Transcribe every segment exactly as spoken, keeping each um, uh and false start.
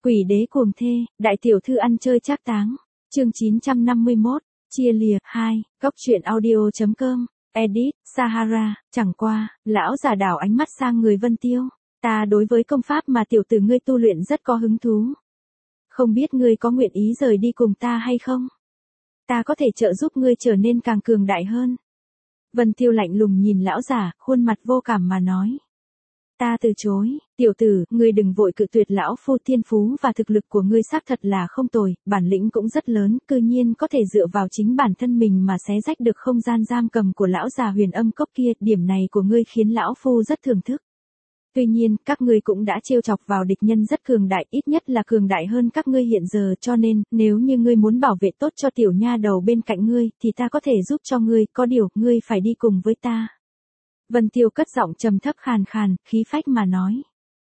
Quỷ đế cuồng thê, đại tiểu thư ăn chơi trác táng. Chương chín trăm năm mươi mốt, chia lìa, hai, góc truyện audio.com, edit, Sahara, chẳng qua, lão già đảo ánh mắt sang người Vân Tiêu. Ta đối với công pháp mà tiểu tử ngươi tu luyện rất có hứng thú. Không biết ngươi có nguyện ý rời đi cùng ta hay không? Ta có thể trợ giúp ngươi trở nên càng cường đại hơn. Vân Tiêu lạnh lùng nhìn lão già, khuôn mặt vô cảm mà nói. Ta từ chối, tiểu tử, ngươi đừng vội cự tuyệt lão phu, thiên phú và thực lực của ngươi xác thật là không tồi, bản lĩnh cũng rất lớn, cư nhiên có thể dựa vào chính bản thân mình mà xé rách được không gian giam cầm của lão già huyền âm cốc kia, điểm này của ngươi khiến lão phu rất thưởng thức. Tuy nhiên, các ngươi cũng đã trêu chọc vào địch nhân rất cường đại, ít nhất là cường đại hơn các ngươi hiện giờ, cho nên, nếu như ngươi muốn bảo vệ tốt cho tiểu nha đầu bên cạnh ngươi, thì ta có thể giúp cho ngươi, có điều, ngươi phải đi cùng với ta. Vân Tiêu cất giọng trầm thấp khàn khàn, khí phách mà nói.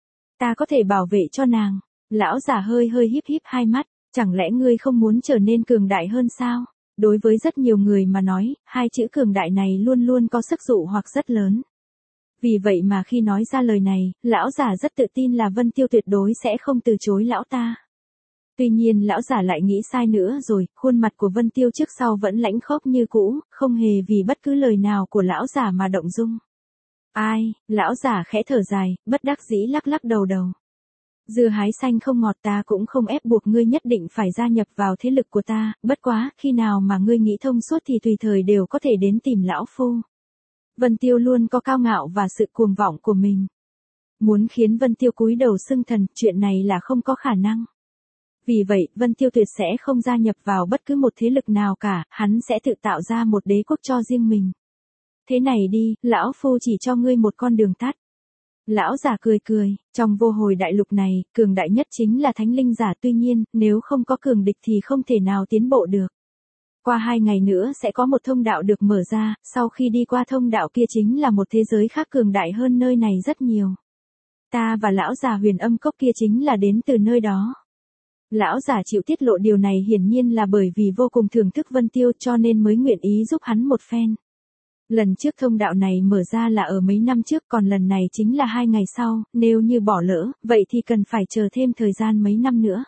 Ta có thể bảo vệ cho nàng. Lão già hơi hơi híp híp hai mắt, chẳng lẽ ngươi không muốn trở nên cường đại hơn sao? Đối với rất nhiều người mà nói, hai chữ cường đại này luôn luôn có sức dụ hoặc rất lớn. Vì vậy mà khi nói ra lời này, lão già rất tự tin là Vân Tiêu tuyệt đối sẽ không từ chối lão ta. Tuy nhiên lão già lại nghĩ sai nữa rồi, khuôn mặt của Vân Tiêu trước sau vẫn lãnh khốc như cũ, không hề vì bất cứ lời nào của lão già mà động dung. Ai, lão già khẽ thở dài, bất đắc dĩ lắc lắc đầu đầu. Dưa hái xanh không ngọt, ta cũng không ép buộc ngươi nhất định phải gia nhập vào thế lực của ta, bất quá, khi nào mà ngươi nghĩ thông suốt thì tùy thời đều có thể đến tìm lão phu. Vân Tiêu luôn có cao ngạo và sự cuồng vọng của mình. Muốn khiến Vân Tiêu cúi đầu xưng thần, chuyện này là không có khả năng. Vì vậy, Vân Tiêu tuyệt sẽ không gia nhập vào bất cứ một thế lực nào cả, hắn sẽ tự tạo ra một đế quốc cho riêng mình. Thế này đi, lão phu chỉ cho ngươi một con đường tắt. Lão già cười cười, trong vô hồi đại lục này, cường đại nhất chính là thánh linh giả, tuy nhiên, nếu không có cường địch thì không thể nào tiến bộ được. Qua hai ngày nữa sẽ có một thông đạo được mở ra, sau khi đi qua thông đạo kia chính là một thế giới khác cường đại hơn nơi này rất nhiều. Ta và lão già huyền âm cốc kia chính là đến từ nơi đó. Lão già chịu tiết lộ điều này hiển nhiên là bởi vì vô cùng thưởng thức Vân Tiêu cho nên mới nguyện ý giúp hắn một phen. Lần trước thông đạo này mở ra là ở mấy năm trước, còn lần này chính là hai ngày sau, nếu như bỏ lỡ, vậy thì cần phải chờ thêm thời gian mấy năm nữa.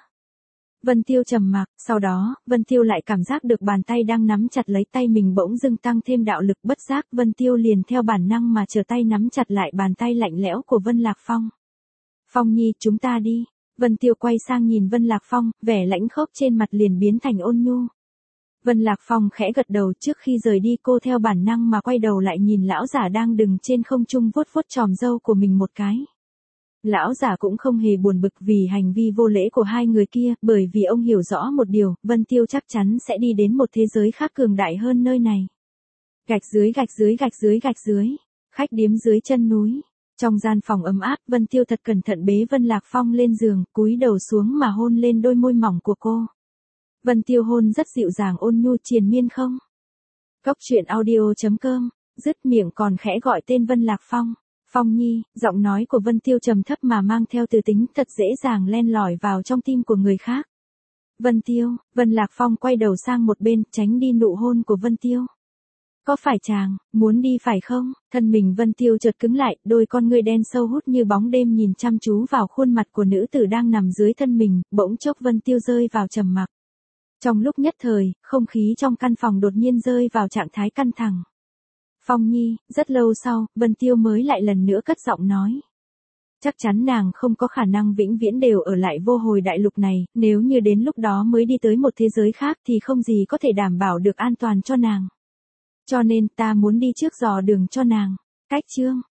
Vân Tiêu trầm mặc, sau đó, Vân Tiêu lại cảm giác được bàn tay đang nắm chặt lấy tay mình bỗng dưng tăng thêm đạo lực, bất giác Vân Tiêu liền theo bản năng mà trở tay nắm chặt lại bàn tay lạnh lẽo của Vân Lạc Phong. Phong Nhi, chúng ta đi. Vân Tiêu quay sang nhìn Vân Lạc Phong, vẻ lãnh khốc trên mặt liền biến thành ôn nhu. Vân Lạc Phong khẽ gật đầu, trước khi rời đi cô theo bản năng mà quay đầu lại nhìn lão giả đang đứng trên không trung vuốt vuốt chòm râu của mình một cái. Lão giả cũng không hề buồn bực vì hành vi vô lễ của hai người kia, bởi vì ông hiểu rõ một điều, Vân Tiêu chắc chắn sẽ đi đến một thế giới khác cường đại hơn nơi này. Gạch dưới gạch dưới gạch dưới gạch dưới, khách điếm dưới chân núi. Trong gian phòng ấm áp, Vân Tiêu thật cẩn thận bế Vân Lạc Phong lên giường, cúi đầu xuống mà hôn lên đôi môi mỏng của cô. Vân Tiêu hôn rất dịu dàng ôn nhu triền miên không. Góc truyện audio.com, dứt miệng còn khẽ gọi tên Vân Lạc Phong. Phong Nhi, giọng nói của Vân Tiêu trầm thấp mà mang theo từ tính thật dễ dàng len lỏi vào trong tim của người khác. Vân Tiêu, Vân Lạc Phong quay đầu sang một bên, tránh đi nụ hôn của Vân Tiêu. Có phải chàng, muốn đi phải không? Thân mình Vân Tiêu chợt cứng lại, đôi con ngươi đen sâu hút như bóng đêm nhìn chăm chú vào khuôn mặt của nữ tử đang nằm dưới thân mình, bỗng chốc Vân Tiêu rơi vào trầm mặc. Trong lúc nhất thời, không khí trong căn phòng đột nhiên rơi vào trạng thái căng thẳng. Phong Nhi, rất lâu sau, Vân Tiêu mới lại lần nữa cất giọng nói. Chắc chắn nàng không có khả năng vĩnh viễn đều ở lại vô hồi đại lục này, nếu như đến lúc đó mới đi tới một thế giới khác thì không gì có thể đảm bảo được an toàn cho nàng. Cho nên ta muốn đi trước dò đường cho nàng. Cách chương.